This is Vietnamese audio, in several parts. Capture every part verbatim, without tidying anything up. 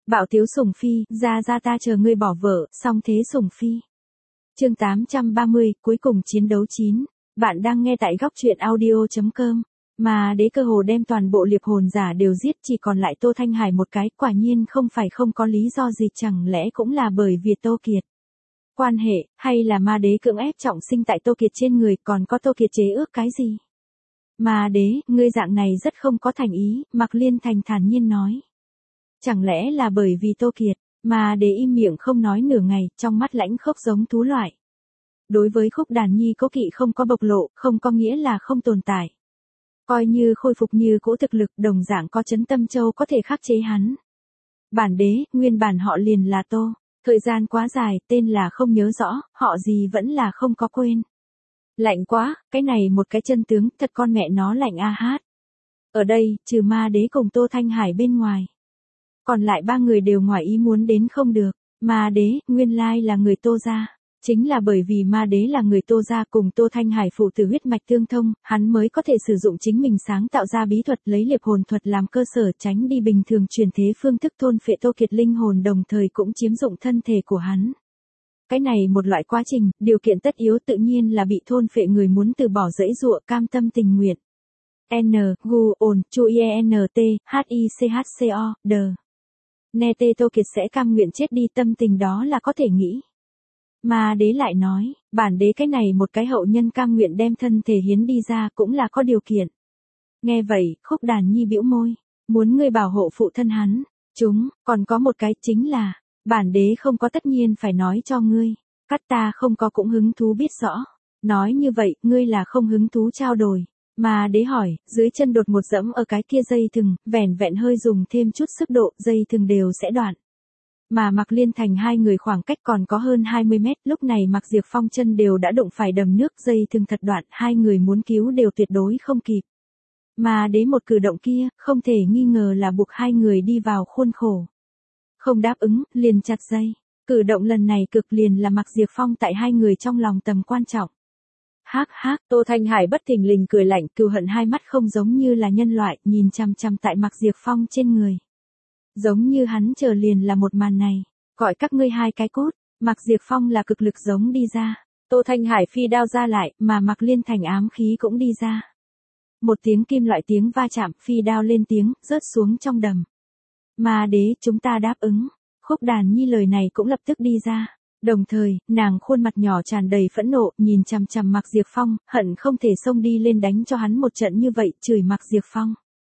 Bạo tiếu sủng phi, ra ra ta chờ ngươi bỏ vợ, xong thế sủng phi. Chương tám trăm ba mươi, cuối cùng chiến đấu chín. Bạn đang nghe tại góc truyện audio chấm com. Mà đế cơ hồ đem toàn bộ liệp hồn giả đều giết, chỉ còn lại Tô Thanh Hải một cái, quả nhiên không phải không có lý do gì, chẳng lẽ cũng là bởi vì Tô Kiệt. Quan hệ, hay là ma đế cưỡng ép trọng sinh tại Tô Kiệt trên người, còn có Tô Kiệt chế ước cái gì? Ma đế, ngươi dạng này rất không có thành ý, Mạc Liên Thành thản nhiên nói. Chẳng lẽ là bởi vì Tô Kiệt, mà đế im miệng không nói nửa ngày, trong mắt lãnh khốc giống thú loại. Đối với Khúc Đàn Nhi cố kỵ không có bộc lộ, không có nghĩa là không tồn tại. Coi như khôi phục như cũ thực lực, đồng dạng có Trấn Tâm Châu có thể khắc chế hắn. Bản đế, nguyên bản họ liền là Tô, thời gian quá dài, tên là không nhớ rõ, họ gì vẫn là không có quên. Lạnh quá, cái này một cái chân tướng, thật con mẹ nó lạnh a hát. Ở đây, trừ ma đế cùng Tô Thanh Hải bên ngoài. Còn lại ba người đều ngoài ý muốn đến không được. Ma đế, nguyên lai là người Tô gia. Chính là bởi vì ma đế là người Tô gia cùng Tô Thanh Hải phụ tử huyết mạch tương thông, hắn mới có thể sử dụng chính mình sáng tạo ra bí thuật, lấy liệp hồn thuật làm cơ sở, tránh đi bình thường truyền thế phương thức thôn phệ Tô Kiệt linh hồn, đồng thời cũng chiếm dụng thân thể của hắn. Cái này một loại quá trình, điều kiện tất yếu tự nhiên là bị thôn phệ người muốn từ bỏ dãy dụa, cam tâm tình nguyện. N, Gu, ồn, Chu I N T, H I C H C O, D. Nghe tê Tô Kiệt sẽ cam nguyện chết đi, tâm tình đó là có thể nghĩ. Mà đế lại nói, bản đế cái này một cái hậu nhân cam nguyện đem thân thể hiến đi ra cũng là có điều kiện. Nghe vậy, Khúc Đàn Nhi bĩu môi, muốn ngươi bảo hộ phụ thân hắn. Chúng, còn có một cái chính là, bản đế không có tất nhiên phải nói cho ngươi, cắt ta không có cũng hứng thú biết rõ. Nói như vậy, ngươi là không hứng thú trao đổi. Mà đế hỏi, dưới chân đột một dẫm ở cái kia dây thừng, vẻn vẹn hơi dùng thêm chút sức độ, dây thừng đều sẽ đoạn. Mà Mạc Liên Thành hai người khoảng cách còn có hơn hai mươi mét, lúc này Mạc Diệp Phong chân đều đã đụng phải đầm nước, dây thừng thật đoạn, hai người muốn cứu đều tuyệt đối không kịp. Mà đế một cử động kia, không thể nghi ngờ là buộc hai người đi vào khuôn khổ. Không đáp ứng, liền chặt dây. Cử động lần này cực liền là Mạc Diệp Phong tại hai người trong lòng tầm quan trọng. Hác hác, Tô Thanh Hải bất thình lình cười lạnh, cừu hận hai mắt không giống như là nhân loại, nhìn chằm chằm tại Mạc Diệp Phong trên người. Giống như hắn chờ liền là một màn này, gọi các ngươi hai cái cút. Mạc Diệp Phong là cực lực giống đi ra, Tô Thanh Hải phi đao ra lại, mà Mạc Liên Thành ám khí cũng đi ra. Một tiếng kim loại tiếng va chạm, phi đao lên tiếng, rớt xuống trong đầm. Mà đế, chúng ta đáp ứng. Khúc Đàn Nhi lời này cũng lập tức đi ra. Đồng thời, nàng khuôn mặt nhỏ tràn đầy phẫn nộ, nhìn chằm chằm Mạc Diệp Phong, hận không thể xông đi lên đánh cho hắn một trận như vậy, chửi Mạc Diệp Phong.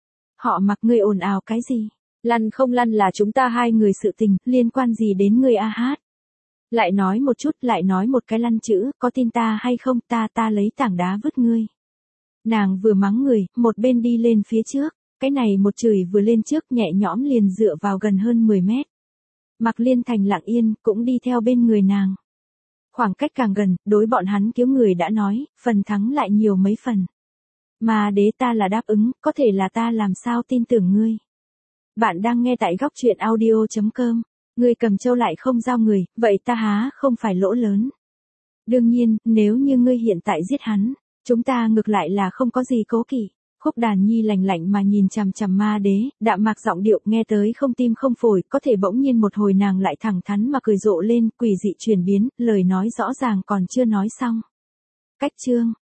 Họ Mạc, ngươi ồn ào cái gì? Lăn không lăn là chúng ta hai người sự tình, liên quan gì đến ngươi a hát? Lại nói một chút, lại nói một cái lăn chữ, có tin ta hay không, ta ta lấy tảng đá vứt ngươi. Nàng vừa mắng người, một bên đi lên phía trước, cái này một chửi vừa lên trước, nhẹ nhõm liền dựa vào gần hơn mười mét. Mạc Liên Thành lặng yên, cũng đi theo bên người nàng. Khoảng cách càng gần, đối bọn hắn cứu người đã nói, phần thắng lại nhiều mấy phần. Mà đế, ta là đáp ứng, có thể là ta làm sao tin tưởng ngươi. Bạn đang nghe tại góc truyện audio chấm com. Ngươi cầm châu lại không giao người, vậy ta há không phải lỗ lớn. Đương nhiên, nếu như ngươi hiện tại giết hắn, chúng ta ngược lại là không có gì cố kỵ. Khúc Đàn Nhi lạnh lạnh mà nhìn chằm chằm ma đế, đạm mạc giọng điệu nghe tới không tim không phổi, có thể bỗng nhiên một hồi nàng lại thẳng thắn mà cười rộ lên, quỷ dị chuyển biến, lời nói rõ ràng còn chưa nói xong. Cách chương,